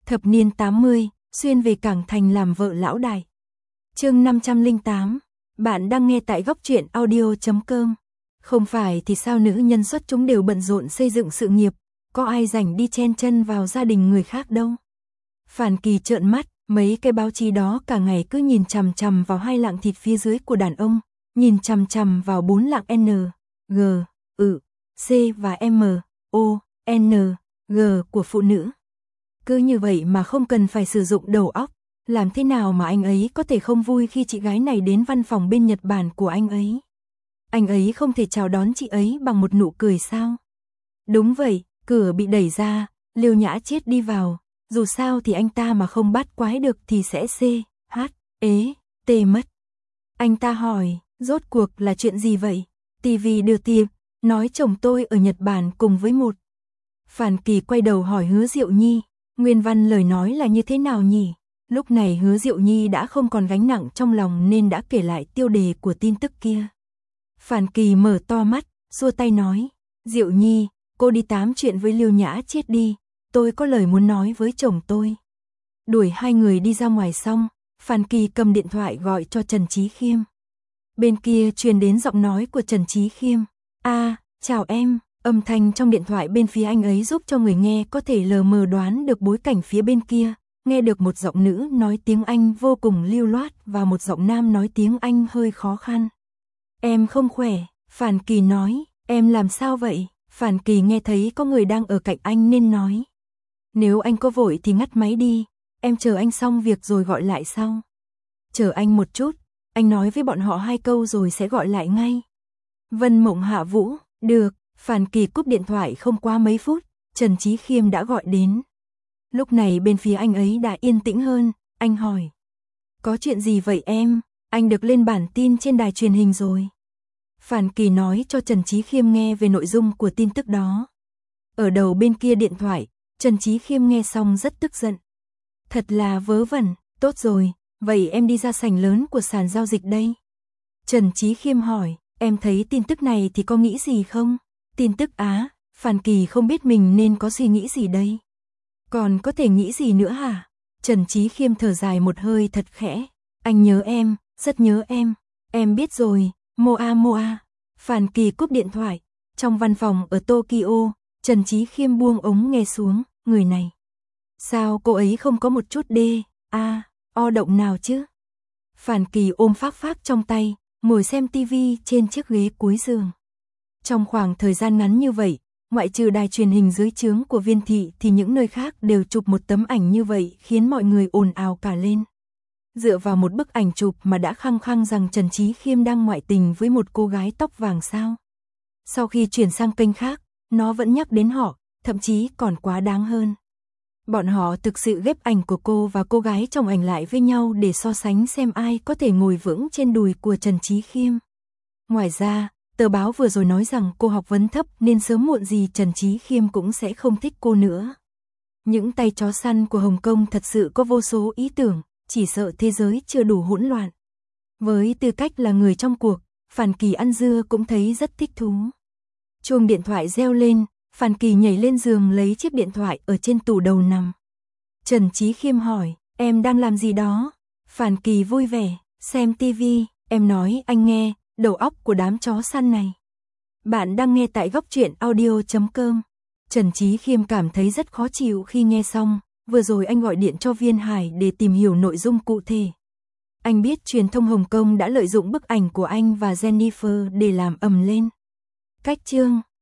Thập niên 80, xuyên về Cảng Thành làm vợ lão đại. Chương 508. Bạn đang nghe tại góc truyện audio.com. Không phải thì sao nữ nhân xuất chúng đều bận rộn xây dựng sự nghiệp, có ai rảnh đi chen chân vào gia đình người khác đâu. Phản Kỳ trợn mắt, mấy cái báo chí đó cả ngày cứ nhìn chằm chằm vào 2 lạng thịt phía dưới của đàn ông, nhìn chằm chằm vào 4 lạng N, G, C và M, O, N, G của phụ nữ. Cứ như vậy mà không cần phải sử dụng đầu óc, làm thế nào mà anh ấy có thể không vui khi chị gái này đến văn phòng bên Nhật Bản của anh ấy? Anh ấy không thể chào đón chị ấy bằng một nụ cười sao? Đúng vậy, cửa bị đẩy ra, Liêu Nhã Chiết đi vào, dù sao thì anh ta mà không bắt quái được thì sẽ T mất. Anh ta hỏi, rốt cuộc là chuyện gì vậy? TV đưa tiệp, nói chồng tôi ở Nhật Bản cùng với một. Phản Kỳ quay đầu hỏi Hứa Diệu Nhi, nguyên văn lời nói là như thế nào nhỉ? Lúc này Hứa Diệu Nhi đã không còn gánh nặng trong lòng nên đã kể lại tiêu đề của tin tức kia. Phản Kỳ mở to mắt, xua tay nói, Diệu Nhi, cô đi tám chuyện với Liêu Nhã Chiết đi, tôi có lời muốn nói với chồng tôi. Đuổi 2 người đi ra ngoài xong, Phản Kỳ cầm điện thoại gọi cho Trần Chí Khiêm. Bên kia truyền đến giọng nói của Trần Chí Khiêm. Chào em, âm thanh trong điện thoại bên phía anh ấy giúp cho người nghe có thể lờ mờ đoán được bối cảnh phía bên kia, nghe được một giọng nữ nói tiếng Anh vô cùng lưu loát và một giọng nam nói tiếng Anh hơi khó khăn. Em không khỏe, Phản Kỳ nói, em làm sao vậy? Phản Kỳ nghe thấy có người đang ở cạnh anh nên nói. Nếu anh có vội thì ngắt máy đi, em chờ anh xong việc rồi gọi lại sau. Chờ anh một chút, anh nói với bọn họ 2 câu rồi sẽ gọi lại ngay. Vân Mộng Hạ Vũ, được, Phản Kỳ cúp điện thoại không qua mấy phút, Trần Chí Khiêm đã gọi đến. Lúc này bên phía anh ấy đã yên tĩnh hơn, anh hỏi. Có chuyện gì vậy em? Anh được lên bản tin trên đài truyền hình rồi. Phản Kỳ nói cho Trần Chí Khiêm nghe về nội dung của tin tức đó. Ở đầu bên kia điện thoại, Trần Chí Khiêm nghe xong rất tức giận. Thật là vớ vẩn, tốt rồi, vậy em đi ra sảnh lớn của sàn giao dịch đây. Trần Chí Khiêm hỏi, em thấy tin tức này thì có nghĩ gì không? Tin tức á, Phản Kỳ không biết mình nên có suy nghĩ gì đây. Còn có thể nghĩ gì nữa hả? Trần Chí Khiêm thở dài một hơi thật khẽ. Anh nhớ em, rất nhớ em biết rồi, Moa. Phản Kỳ cúp điện thoại. Trong văn phòng ở Tokyo, Trần Chí Khiêm buông ống nghe xuống, người này. Sao cô ấy không có một chút o động nào chứ? Phản Kỳ ôm phác trong tay, ngồi xem tivi trên chiếc ghế cuối giường. Trong khoảng thời gian ngắn như vậy, ngoại trừ đài truyền hình dưới trướng của Viên thị thì những nơi khác đều chụp một tấm ảnh như vậy khiến mọi người ồn ào cả lên. Dựa vào một bức ảnh chụp mà đã khăng khăng rằng Trần Chí Khiêm đang ngoại tình với một cô gái tóc vàng sao? Sau khi chuyển sang kênh khác, nó vẫn nhắc đến họ, thậm chí còn quá đáng hơn. Bọn họ thực sự ghép ảnh của cô và cô gái trong ảnh lại với nhau để so sánh xem ai có thể ngồi vững trên đùi của Trần Chí Khiêm. Ngoài ra, tờ báo vừa rồi nói rằng cô học vấn thấp nên sớm muộn gì Trần Chí Khiêm cũng sẽ không thích cô nữa. Những tay chó săn của Hồng Kông thật sự có vô số ý tưởng, chỉ sợ thế giới chưa đủ hỗn loạn. Với tư cách là người trong cuộc, Phản Kỳ ăn dưa cũng thấy rất thích thú. Chuông điện thoại reo lên, Phản Kỳ nhảy lên giường lấy chiếc điện thoại ở trên tủ đầu nằm. Trần Chí Khiêm hỏi, em đang làm gì đó? Phản Kỳ vui vẻ, xem tivi, em nói anh nghe, đầu óc của đám chó săn này. Bạn đang nghe tại góc truyện audio.com. Trần Chí Khiêm cảm thấy rất khó chịu khi nghe xong, vừa rồi anh gọi điện cho Viên Hải để tìm hiểu nội dung cụ thể. Anh biết truyền thông Hồng Kông đã lợi dụng bức ảnh của anh và Jennifer để làm ầm lên. Cách chương